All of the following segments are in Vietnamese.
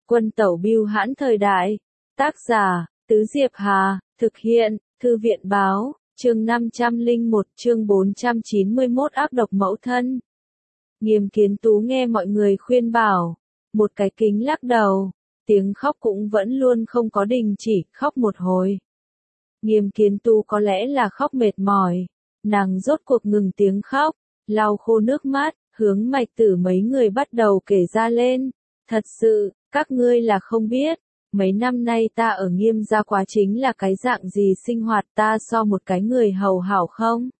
Quân tẩu bưu hãn thời đại. Tác giả, Tứ Diệp Hà, thực hiện, Thư viện báo, chương 501, chương 491 ác độc mẫu thân. Nghiêm Kiến Tú nghe mọi người khuyên bảo, một cái kính lắc đầu, tiếng khóc cũng vẫn luôn không có đình chỉ, khóc một hồi. Nghiêm Kiến Tú có lẽ là khóc mệt mỏi, nàng rốt cuộc ngừng tiếng khóc, lau khô nước mắt, hướng Mạch Tử mấy người bắt đầu kể ra lên. Thật sự, các ngươi là không biết, mấy năm nay ta ở Nghiêm gia quá chính là cái dạng gì sinh hoạt ta so một cái người hầu hảo không?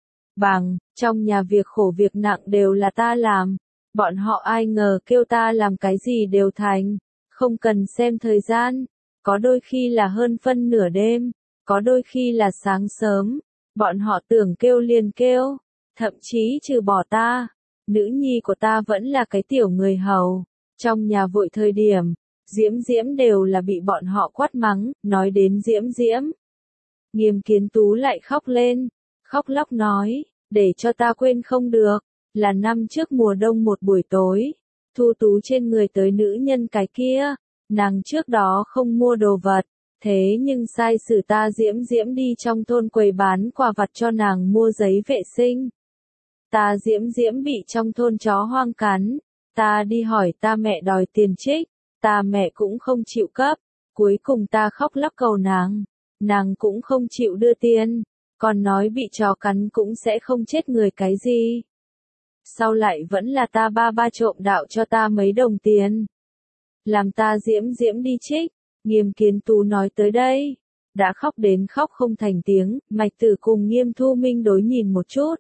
Bằng, trong nhà việc khổ việc nặng đều là ta làm, bọn họ ai ngờ kêu ta làm cái gì đều thành, không cần xem thời gian, có đôi khi là hơn phân nửa đêm, có đôi khi là sáng sớm, bọn họ tưởng kêu liền kêu, thậm chí trừ bỏ ta, nữ nhi của ta vẫn là cái tiểu người hầu, trong nhà vội thời điểm, Diễm Diễm đều là bị bọn họ quát mắng, nói đến Diễm Diễm. Nghiêm Kiến Tú lại khóc lên, khóc lóc nói, để cho ta quên không được, là năm trước mùa đông một buổi tối, Thu Tú trên người tới nữ nhân cái kia, nàng trước đó không mua đồ vật, thế nhưng sai sử ta Diễm Diễm đi trong thôn quầy bán quà vặt cho nàng mua giấy vệ sinh. Ta Diễm Diễm bị trong thôn chó hoang cắn, ta đi hỏi ta mẹ đòi tiền trích, ta mẹ cũng không chịu cấp, cuối cùng ta khóc lóc cầu nàng cũng không chịu đưa tiền, còn nói bị chó cắn cũng sẽ không chết người cái gì. Sau lại vẫn là ta ba trộm đạo cho ta mấy đồng tiền, làm ta Diễm Diễm đi trích. Nghiêm Kiến Tú nói tới đây, đã khóc đến khóc không thành tiếng, Mạch Tử cùng Nghiêm Thu Minh đối nhìn một chút.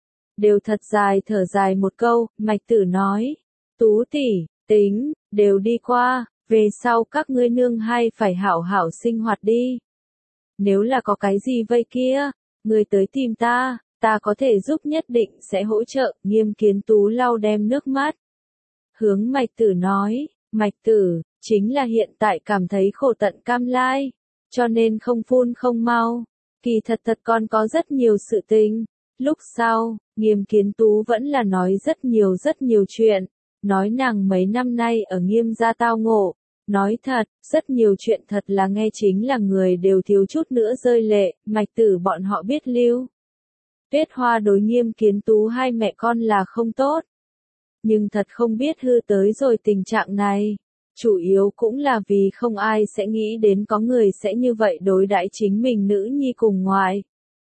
Đều thật dài thở dài một câu, Mạch Tử nói, Tú tỷ, tính, đều đi qua, về sau các ngươi nương hai phải hảo hảo sinh hoạt đi. Nếu là có cái gì vây kia, ngươi tới tìm ta, ta có thể giúp nhất định sẽ hỗ trợ. Nghiêm Kiến Tú lau đem nước mắt. Hướng Mạch Tử nói, Mạch Tử, chính là hiện tại cảm thấy khổ tận cam lai, cho nên không phun không mau. Kỳ thật còn có rất nhiều sự tình. Lúc sau, Nghiêm Kiến Tú vẫn là nói rất nhiều chuyện, nói nàng mấy năm nay ở Nghiêm gia tao ngộ, nói thật, rất nhiều chuyện thật là nghe chính là người đều thiếu chút nữa rơi lệ, Mạch Tử bọn họ biết lưu. Tuyết Hoa đối Nghiêm Kiến Tú hai mẹ con là không tốt, nhưng thật không biết hư tới rồi tình trạng này. Chủ yếu cũng là vì không ai sẽ nghĩ đến có người sẽ như vậy đối đãi chính mình nữ nhi cùng ngoại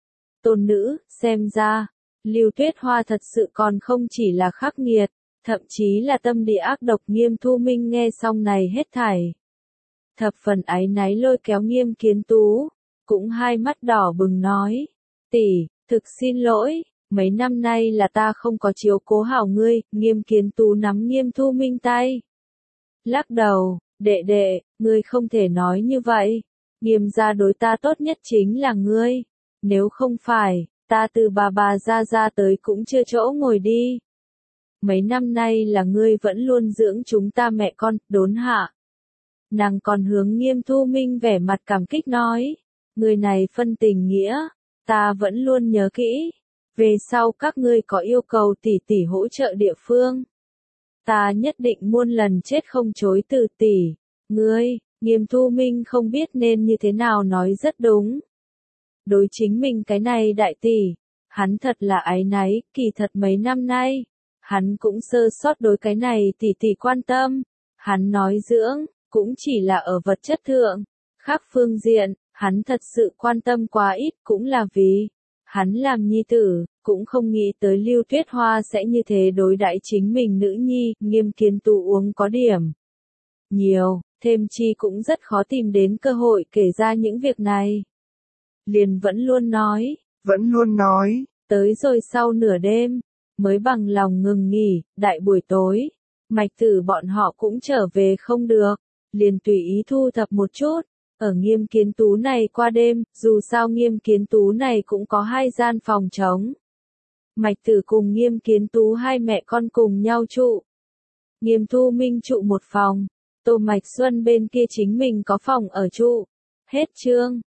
tôn nữ, xem ra, Lưu Tuyết Hoa thật sự còn không chỉ là khắc nghiệt, thậm chí là tâm địa ác độc. Nghiêm Thu Minh nghe xong này hết thảy, thập phần áy náy lôi kéo Nghiêm Kiến Tú, cũng hai mắt đỏ bừng nói, tỷ, thực xin lỗi, mấy năm nay là ta không có chiếu cố hảo ngươi. Nghiêm Kiến Tú nắm Nghiêm Thu Minh tay, lắc đầu, đệ đệ, ngươi không thể nói như vậy, Nghiêm gia đối ta tốt nhất chính là ngươi, nếu không phải, ta từ bà ra tới cũng chưa chỗ ngồi đi. Mấy năm nay là ngươi vẫn luôn dưỡng chúng ta mẹ con, đốn hạ. Nàng còn hướng Nghiêm Thu Minh vẻ mặt cảm kích nói, người này phân tình nghĩa, ta vẫn luôn nhớ kỹ, về sau các ngươi có yêu cầu tỷ tỷ hỗ trợ địa phương, ta nhất định muôn lần chết không chối từ tỷ. Ngươi, Nghiêm Thu Minh không biết nên như thế nào nói rất đúng. Đối chính mình cái này đại tỷ, hắn thật là áy náy, kỳ thật mấy năm nay, hắn cũng sơ sót đối cái này tỷ tỷ quan tâm, hắn nói dưỡng, cũng chỉ là ở vật chất thượng, khác phương diện, hắn thật sự quan tâm quá ít, cũng là vì, hắn làm nhi tử, cũng không nghĩ tới Lưu Tuyết Hoa sẽ như thế đối đãi chính mình nữ nhi. Nghiêm Kiến Tú uống có điểm nhiều, thêm chi cũng rất khó tìm đến cơ hội kể ra những việc này. Liền vẫn luôn nói, tới rồi sau nửa đêm, mới bằng lòng ngừng nghỉ. Đại buổi tối, Mạch Tử bọn họ cũng trở về không được, liền tùy ý thu thập một chút, ở Nghiêm Kiến Tú này qua đêm, dù sao Nghiêm Kiến Tú này cũng có hai gian phòng trống. Mạch Tử cùng Nghiêm Kiến Tú hai mẹ con cùng nhau trụ. Nghiêm Thu Minh trụ một phòng, Tô Mạch Xuân bên kia chính mình có phòng ở trụ. Hết chương.